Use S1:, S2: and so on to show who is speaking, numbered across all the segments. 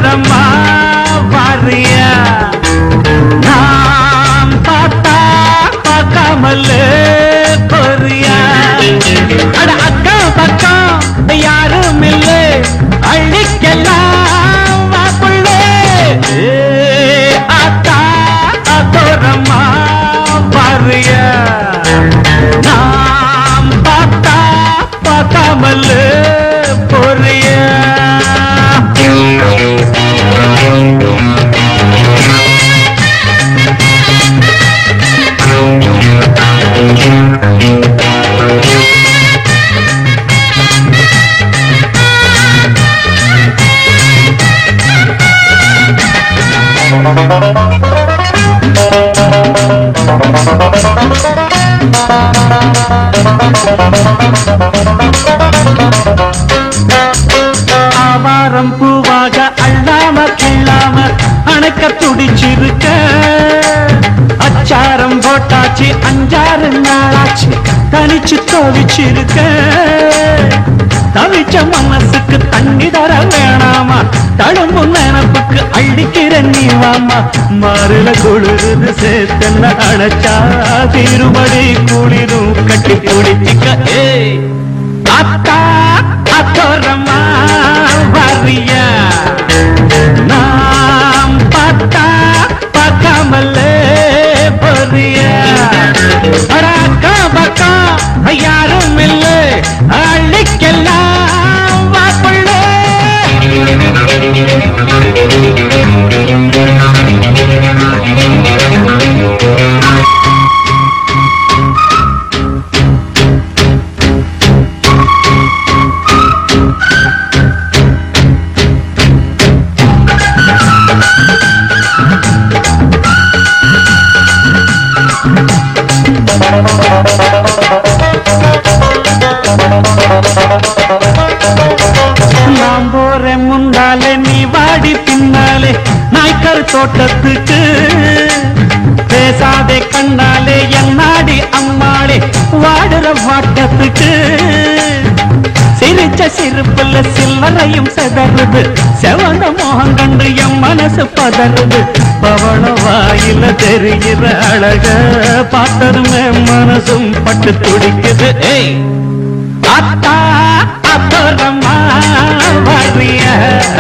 S1: அத்தோரமா வாரியா நாம் பார்த்தா பார்க்காமல் பொரியா அட அக்கா பக்கம் யாரும் இல்லை அள்ளிக்கெல்லாம் வாப்புள்ளே அத்தா அத்தோரமா வாரியா நாம் பார்த்தா பார்க்காமல் பொரியா ஆவாரம் பூவாக அள்ளாம கிள்ளாம அணைக்க துடிச்சிருக்க அச்சாரம் போட்டாச்சு 5-6 நாளாச்சு தனிச்சு தவிச்சிருக்க தவிச்ச மனசுக்கு தண்ணி தர வேணாமா தழும்பு நினப்புக்கு அள்ளிக்கிற நீவாமா மாறுல குளிருது சேர்த்தென்ன அணைச்சா திருமடி குளிரும் கட்டி குடிச்சிக்க அத்தா அத்தோரமா வாரியா நாம் பார்த்தா பார்க்காமல் பொரியா அக்கா பக்கம் யாரும் இல்லை அள்ளிக்கெல்லாம் வாப்புள்ளே நாம் போற முன்னாலே நீ வாடி பின்னாலே நாய்க்கர் தோட்டத்துக்கு பேசாதே கண்ணாலே என் நாடி அம்மாளே வாடுற வாட்டத்துக்கு சிரிச்ச சிரிப்புல சில்லறையும் செதறுது செவந்த மோகம் கண்டு என் மனசு பதறுது பவள வாயில தெரிகிற அழக பார்த்ததுமே மனசும் பட்டு துடிக்குது அத்தா அத்தோரமா வாரியா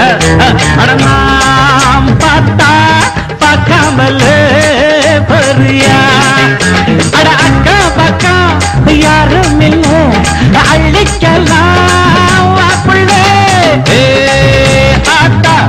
S1: நாம் பார்த்தா பார்க்காமல் பொரியா அட அக்கா பக்கம் யாரும் இல்லை அள்ளிக்கலாம் வாப்புள்ளே அத்தா